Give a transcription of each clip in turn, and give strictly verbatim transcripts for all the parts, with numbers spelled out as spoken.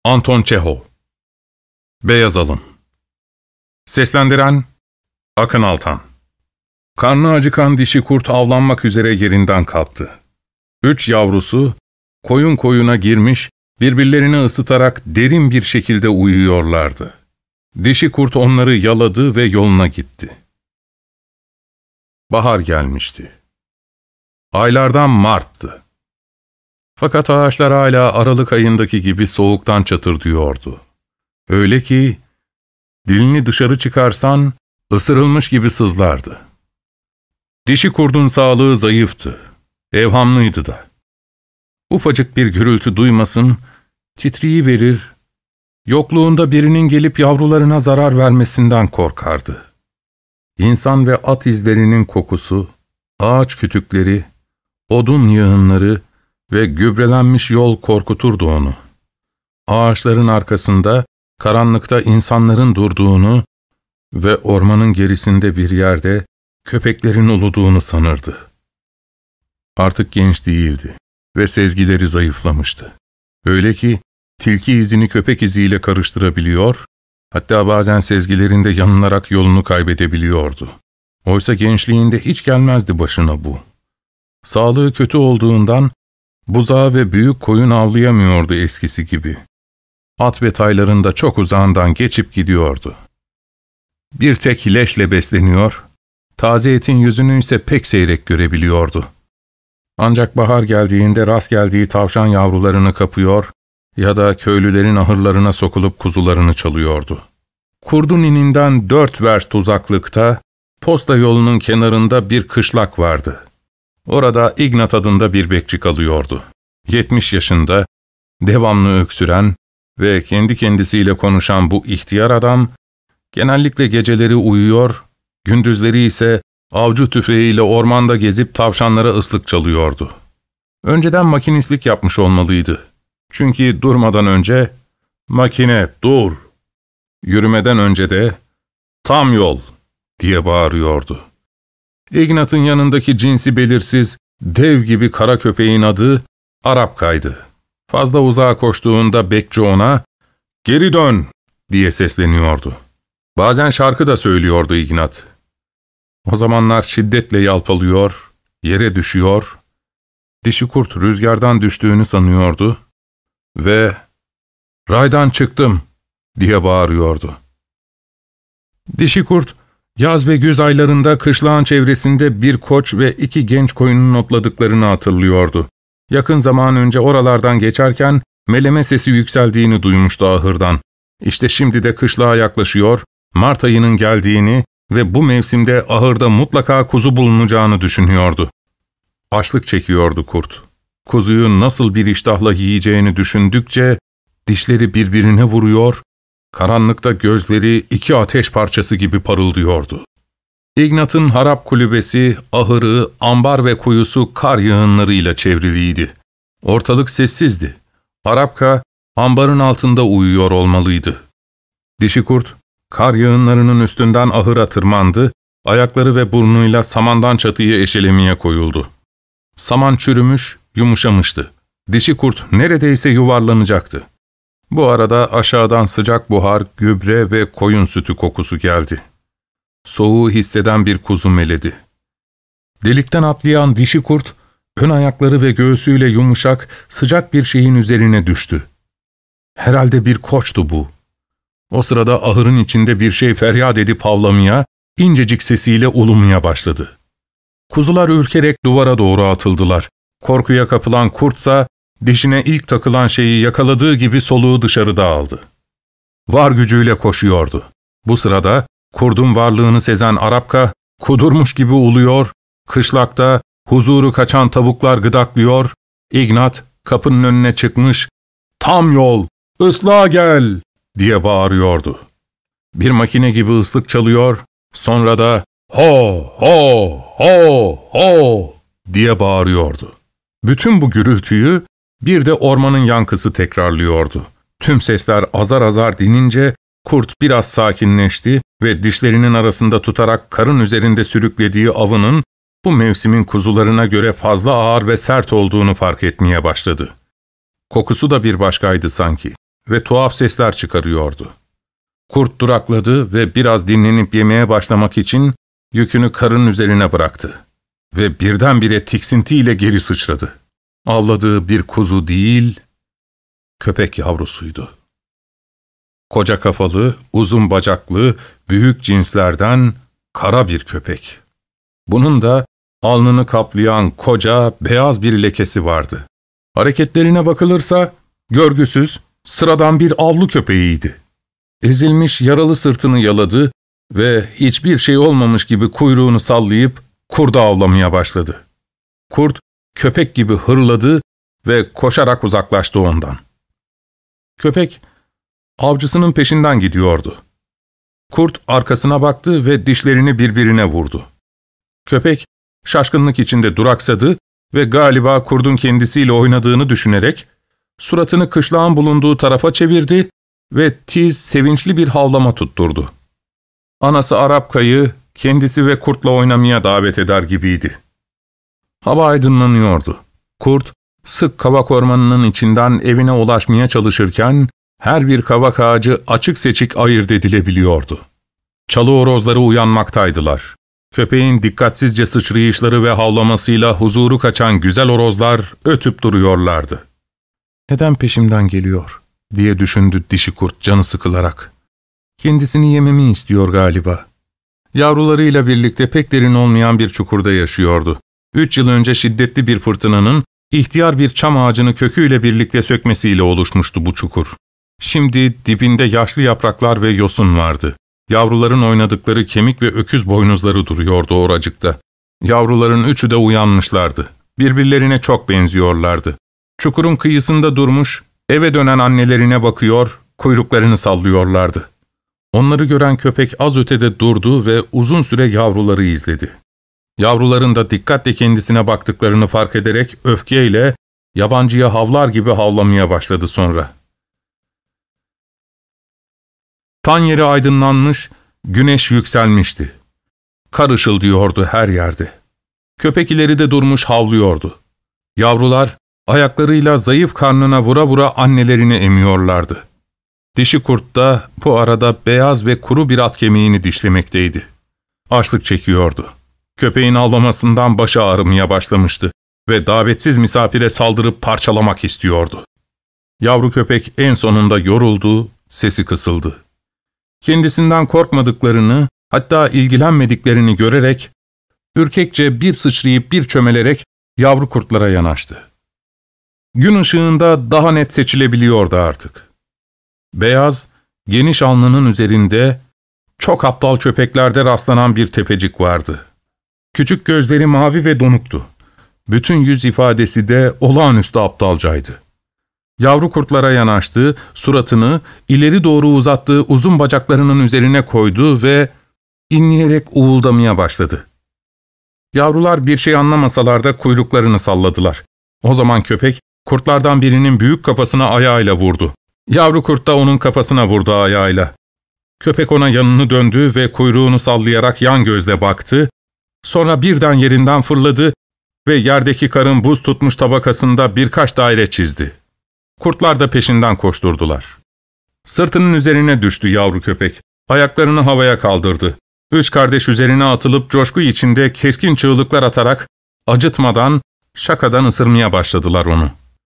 Anton Çehov. Beyaz Alın. Seslendiren Akın Altan. Karnı acıkan dişi kurt avlanmak üzere yerinden kalktı. Üç yavrusu koyun koyuna girmiş, birbirlerini ısıtarak derin bir şekilde uyuyorlardı. Dişi kurt onları yaladı ve yoluna gitti. Bahar gelmişti. Aylardan Mart'tı. Fakat ağaçlar hala Aralık ayındaki gibi soğuktan çatırdıyordu. Öyle ki dilini dışarı çıkarsan ısırılmış gibi sızlardı. Dişi kurdun sağlığı zayıftı, evhamlıydı da. Ufacık bir gürültü duymasın, titriyiverir, yokluğunda birinin gelip yavrularına zarar vermesinden korkardı. İnsan ve at izlerinin kokusu, ağaç kütükleri, odun yığınları ve gübrelenmiş yol korkuturdu onu. Ağaçların arkasında, karanlıkta insanların durduğunu ve ormanın gerisinde bir yerde köpeklerin uluduğunu sanırdı. Artık genç değildi ve sezgileri zayıflamıştı. Öyle ki tilki izini köpek iziyle karıştırabiliyor, hatta bazen sezgilerinde yanılarak yolunu kaybedebiliyordu. Oysa gençliğinde hiç gelmezdi başına bu. Sağlığı kötü olduğundan buzağı ve büyük koyun avlayamıyordu eskisi gibi. At ve tayların da çok uzağından geçip gidiyordu. Bir tek leşle besleniyor, taze etin yüzünü ise pek seyrek görebiliyordu. Ancak bahar geldiğinde rast geldiği tavşan yavrularını kapıyor ya da köylülerin ahırlarına sokulup kuzularını çalıyordu. Kurdun ininden dört verst uzaklıkta, posta yolunun kenarında bir kışlak vardı. Orada Ignat adında bir bekçi kalıyordu. Yetmiş yaşında, devamlı öksüren ve kendi kendisiyle konuşan bu ihtiyar adam, genellikle geceleri uyuyor, gündüzleri ise avcı tüfeğiyle ormanda gezip tavşanlara ıslık çalıyordu. Önceden makinistlik yapmış olmalıydı. Çünkü durmadan önce, "Makine, dur!" Yürümeden önce de, "Tam yol!" diye bağırıyordu. Ignat'ın yanındaki cinsi belirsiz, dev gibi kara köpeğin adı Arapka'ydı. Fazla uzağa koştuğunda bekçi ona, "Geri dön!" diye sesleniyordu. Bazen şarkı da söylüyordu Ignat. O zamanlar şiddetle yalpalıyor, yere düşüyor, dişi kurt rüzgardan düştüğünü sanıyordu ve "Raydan çıktım!" diye bağırıyordu. Dişi kurt, yaz ve güz aylarında kışlağın çevresinde bir koç ve iki genç koyunun otladıklarını hatırlıyordu. Yakın zaman önce oralardan geçerken meleme sesi yükseldiğini duymuştu ahırdan. İşte şimdi de kışlağa yaklaşıyor, Mart ayının geldiğini ve bu mevsimde ahırda mutlaka kuzu bulunacağını düşünüyordu. Açlık çekiyordu kurt. Kuzuyu nasıl bir iştahla yiyeceğini düşündükçe dişleri birbirine vuruyor, karanlıkta gözleri iki ateş parçası gibi parıldıyordu. Ignat'ın harap kulübesi, ahırı, ambar ve kuyusu kar yığınlarıyla çevriliydi. Ortalık sessizdi. Arapka, ambarın altında uyuyor olmalıydı. Dişi kurt, kar yığınlarının üstünden ahıra tırmandı, ayakları ve burnuyla samandan çatıyı eşelemeye koyuldu. Saman çürümüş, yumuşamıştı. Dişi kurt neredeyse yuvarlanacaktı. Bu arada aşağıdan sıcak buhar, gübre ve koyun sütü kokusu geldi. Soğuğu hisseden bir kuzu meledi. Delikten atlayan dişi kurt, ön ayakları ve göğsüyle yumuşak, sıcak bir şeyin üzerine düştü. Herhalde bir koçtu bu. O sırada ahırın içinde bir şey feryat edip havlamaya, incecik sesiyle ulumaya başladı. Kuzular ürkerek duvara doğru atıldılar. Korkuya kapılan kurtsa, dişine ilk takılan şeyi yakaladığı gibi soluğu dışarıda aldı. Var gücüyle koşuyordu. Bu sırada kurdun varlığını sezen Arapka, kudurmuş gibi uluyor, kışlakta huzuru kaçan tavuklar gıdaklıyor, Ignat kapının önüne çıkmış, "Tam yol, ıslığa gel!" diye bağırıyordu. Bir makine gibi ıslık çalıyor, sonra da "Ho, ho, ho, ho!" diye bağırıyordu. Bütün bu gürültüyü bir de ormanın yankısı tekrarlıyordu. Tüm sesler azar azar dinince kurt biraz sakinleşti ve dişlerinin arasında tutarak karın üzerinde sürüklediği avının bu mevsimin kuzularına göre fazla ağır ve sert olduğunu fark etmeye başladı. Kokusu da bir başkaydı sanki. ve tuhaf sesler çıkarıyordu. Kurt durakladı ve biraz dinlenip yemeye başlamak için yükünü karın üzerine bıraktı ve birdenbire tiksintiyle geri sıçradı. Avladığı bir kuzu değil, köpek yavrusuydu. Koca kafalı, uzun bacaklı, büyük cinslerden kara bir köpek. Bunun da alnını kaplayan koca, beyaz bir lekesi vardı. Hareketlerine bakılırsa görgüsüz, sıradan bir avlu köpeğiydi. Ezilmiş yaralı sırtını yaladı ve hiçbir şey olmamış gibi kuyruğunu sallayıp kurdu avlamaya başladı. Kurt, köpek gibi hırladı ve koşarak uzaklaştı ondan. Köpek, avcısının peşinden gidiyordu. Kurt arkasına baktı ve dişlerini birbirine vurdu. Köpek, şaşkınlık içinde duraksadı ve galiba kurdun kendisiyle oynadığını düşünerek, suratını kışlağın bulunduğu tarafa çevirdi ve tiz, sevinçli bir havlama tutturdu. Anası Arapka'yı kendisi ve kurtla oynamaya davet eder gibiydi. Hava aydınlanıyordu. Kurt, sık kavak ormanının içinden evine ulaşmaya çalışırken, her bir kavak ağacı açık seçik ayırt edilebiliyordu. Çalı horozları uyanmaktaydılar. Köpeğin dikkatsizce sıçrayışları ve havlamasıyla huzuru kaçan güzel horozlar ötüp duruyorlardı. ''Neden peşimden geliyor?'' diye düşündü dişi kurt canı sıkılarak. ''Kendisini yememi istiyor galiba.'' Yavrularıyla birlikte pek derin olmayan bir çukurda yaşıyordu. Üç yıl önce şiddetli bir fırtınanın ihtiyar bir çam ağacını köküyle birlikte sökmesiyle oluşmuştu bu çukur. Şimdi dibinde yaşlı yapraklar ve yosun vardı. Yavruların oynadıkları kemik ve öküz boynuzları duruyordu oracıkta. Yavruların üçü de uyanmışlardı. Birbirlerine çok benziyorlardı. Çukurun kıyısında durmuş, eve dönen annelerine bakıyor, kuyruklarını sallıyorlardı. Onları gören köpek az ötede durdu ve uzun süre yavruları izledi. Yavruların da dikkatle kendisine baktıklarını fark ederek öfkeyle yabancıya havlar gibi havlamaya başladı sonra. Tan yeri aydınlanmış, güneş yükselmişti. Kar ışıldıyordu her yerde. Köpek ileride durmuş havlıyordu. Yavrular ayaklarıyla zayıf karnına vura vura annelerini emiyorlardı. Dişi kurt da bu arada beyaz ve kuru bir at kemiğini dişlemekteydi. Açlık çekiyordu. Köpeğin avlamasından başı ağrımaya başlamıştı ve davetsiz misafire saldırıp parçalamak istiyordu. Yavru köpek en sonunda yoruldu, sesi kısıldı. Kendisinden korkmadıklarını, hatta ilgilenmediklerini görerek, ürkekçe bir sıçrayıp bir çömelerek yavru kurtlara yanaştı. Gün ışığında daha net seçilebiliyordu artık. Beyaz, geniş alnının üzerinde çok aptal köpeklerde rastlanan bir tepecik vardı. Küçük gözleri mavi ve donuktu. Bütün yüz ifadesi de olağanüstü aptalcaydı. Yavru kurtlara yanaştı, suratını ileri doğru uzattığı uzun bacaklarının üzerine koydu ve inleyerek uğuldamaya başladı. Yavrular bir şey anlamasalar da kuyruklarını salladılar. O zaman köpek, kurtlardan birinin büyük kafasına ayağıyla vurdu. Yavru kurt da onun kafasına vurdu ayağıyla. Köpek ona yanını döndü ve kuyruğunu sallayarak yan gözle baktı. Sonra birden yerinden fırladı ve yerdeki karın buz tutmuş tabakasında birkaç daire çizdi. Kurtlar da peşinden koşturdular. Sırtının üzerine düştü yavru köpek. Ayaklarını havaya kaldırdı. Üç kardeş üzerine atılıp coşku içinde keskin çığlıklar atarak acıtmadan, şakadan ısırmaya başladılar onu.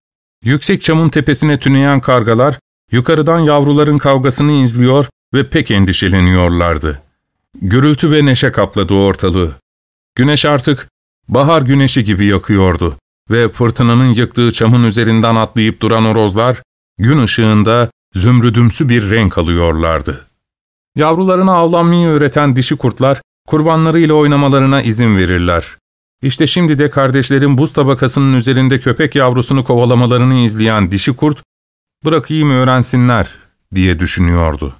Yüksek çamın tepesine tüneyen kargalar, yukarıdan yavruların kavgasını izliyor ve pek endişeleniyorlardı. Gürültü ve neşe kapladı ortalığı. Güneş artık bahar güneşi gibi yakıyordu ve fırtınanın yıktığı çamın üzerinden atlayıp duran horozlar, gün ışığında zümrüdümsü bir renk alıyorlardı. Yavrularına avlanmayı öğreten dişi kurtlar, kurbanlarıyla oynamalarına izin verirler. İşte şimdi de kardeşlerin buz tabakasının üzerinde köpek yavrusunu kovalamalarını izleyen dişi kurt, ''Bırakayım öğrensinler.'' diye düşünüyordu.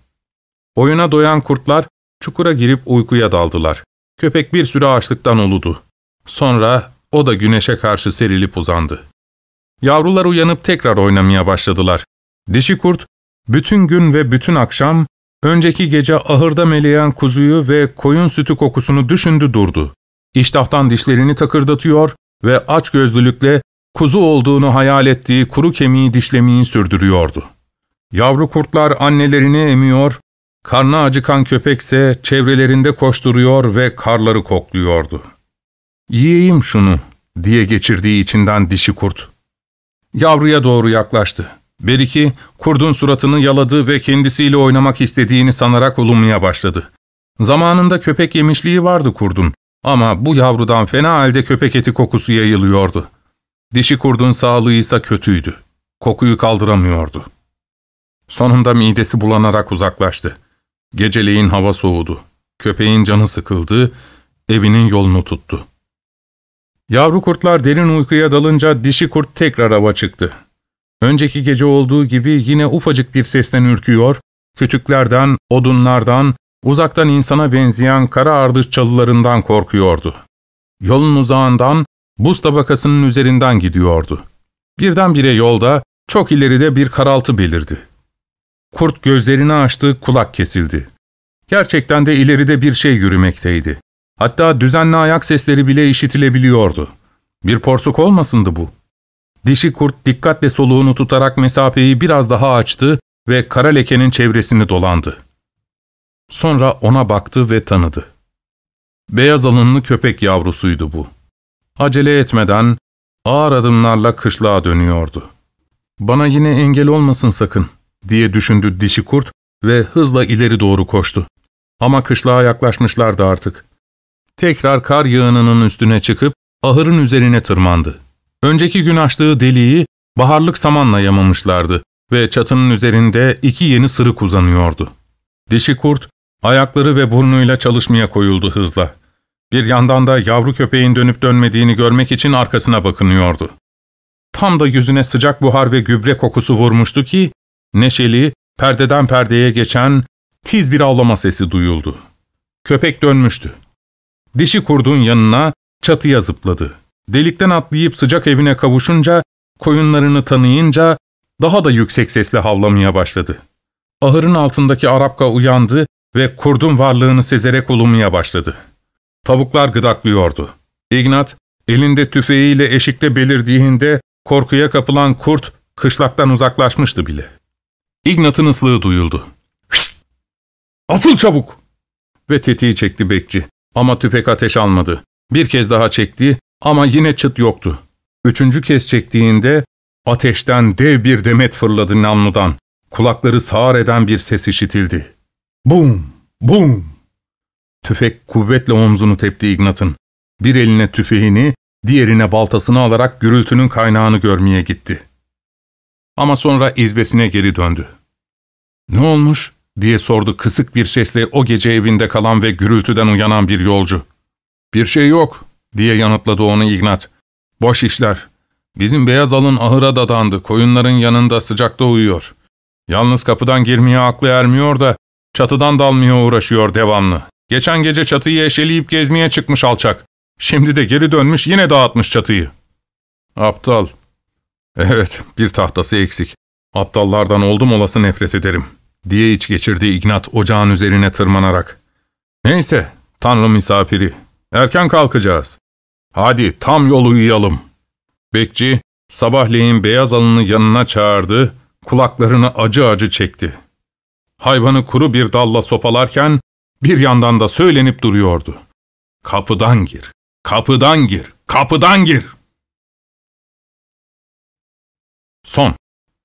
Oyuna doyan kurtlar, çukura girip uykuya daldılar. Köpek bir süre açlıktan uludu. Sonra o da güneşe karşı serilip uzandı. Yavrular uyanıp tekrar oynamaya başladılar. Dişi kurt, bütün gün ve bütün akşam, önceki gece ahırda meleyen kuzuyu ve koyun sütü kokusunu düşündü durdu. İştahtan dişlerini takırdatıyor ve açgözlülükle kuzu olduğunu hayal ettiği kuru kemiği dişlemeyi sürdürüyordu. Yavru kurtlar annelerini emiyor, karnı acıkan köpekse çevrelerinde koşturuyor ve karları kokluyordu. ''Yiyeyim şunu.'' diye geçirdiği içinden dişi kurt. Yavruya doğru yaklaştı. Beriki, kurdun suratını yaladı ve kendisiyle oynamak istediğini sanarak ulumaya başladı. Zamanında köpek yemişliği vardı kurdun ama bu yavrudan fena halde köpek eti kokusu yayılıyordu. Dişi kurdun sağlığı ise kötüydü. Kokuyu kaldıramıyordu. Sonunda midesi bulanarak uzaklaştı. Geceleyin hava soğudu. Köpeğin canı sıkıldı, evinin yolunu tuttu. Yavru kurtlar derin uykuya dalınca dişi kurt tekrar ava çıktı. Önceki gece olduğu gibi yine ufacık bir sesten ürküyor, kütüklerden, odunlardan, uzaktan insana benzeyen kara ardıç çalılarından korkuyordu. Yolun uzağından, buz tabakasının üzerinden gidiyordu. Birdenbire yolda, çok ileride bir karaltı belirdi. Kurt gözlerini açtı, kulak kesildi. Gerçekten de ileride bir şey yürümekteydi. Hatta düzenli ayak sesleri bile işitilebiliyordu. Bir porsuk olmasındı bu. Dişi kurt dikkatle soluğunu tutarak mesafeyi biraz daha açtı ve kara lekenin çevresini dolandı. Sonra ona baktı ve tanıdı. Beyaz alınlı köpek yavrusuydu bu. Acele etmeden ağır adımlarla kışlağa dönüyordu. ''Bana yine engel olmasın sakın.'' diye düşündü dişi kurt ve hızla ileri doğru koştu. Ama kışlağa yaklaşmışlardı artık. Tekrar kar yığınının üstüne çıkıp ahırın üzerine tırmandı. Önceki gün açtığı deliği baharlık samanla yamamışlardı ve çatının üzerinde iki yeni sırık uzanıyordu. Dişi kurt ayakları ve burnuyla çalışmaya koyuldu hızla. Bir yandan da yavru köpeğin dönüp dönmediğini görmek için arkasına bakınıyordu. Tam da yüzüne sıcak buhar ve gübre kokusu vurmuştu ki, neşeli, perdeden perdeye geçen tiz bir avlama sesi duyuldu. Köpek dönmüştü. Dişi kurdun yanına çatıya zıpladı. Delikten atlayıp sıcak evine kavuşunca, koyunlarını tanıyınca daha da yüksek sesle havlamaya başladı. Ahırın altındaki Arapka uyandı ve kurdun varlığını sezerek ulumaya başladı. Tavuklar gıdaklıyordu. İgnat, elinde tüfeğiyle eşikte belirdiğinde korkuya kapılan kurt kışlaktan uzaklaşmıştı bile. İgnat'ın ıslığı duyuldu. ''Şşt! Atıl çabuk!'' Ve tetiği çekti bekçi. Ama tüfek ateş almadı. Bir kez daha çekti ama yine çıt yoktu. Üçüncü kez çektiğinde ateşten dev bir demet fırladı namludan. Kulakları sağır eden bir ses işitildi. Bum! Bum! Tüfek kuvvetle omzunu tepti İgnat'ın. Bir eline tüfeğini, diğerine baltasını alarak gürültünün kaynağını görmeye gitti. Ama sonra izbesine geri döndü. ''Ne olmuş?'' diye sordu kısık bir sesle o gece evinde kalan ve gürültüden uyanan bir yolcu. ''Bir şey yok.'' diye yanıtladı onu İgnat. ''Boş işler. Bizim beyaz alın ahıra dadandı, koyunların yanında sıcakta uyuyor. Yalnız kapıdan girmeye aklı ermiyor da çatıdan dalmaya uğraşıyor devamlı. Geçen gece çatıyı eşeleyip gezmeye çıkmış alçak. Şimdi de geri dönmüş yine dağıtmış çatıyı. Aptal. Evet, bir tahtası eksik. Aptallardan oldum olası nefret ederim, diye iç geçirdi İgnat ocağın üzerine tırmanarak. Neyse, Tanrı misafiri. Erken kalkacağız. Hadi tam yol uyuyalım. Bekçi, sabahleyin beyaz alını yanına çağırdı, kulaklarını acı acı çekti. Hayvanı kuru bir dalla sopalarken, bir yandan da söylenip duruyordu. Kapıdan gir, kapıdan gir, kapıdan gir. Son.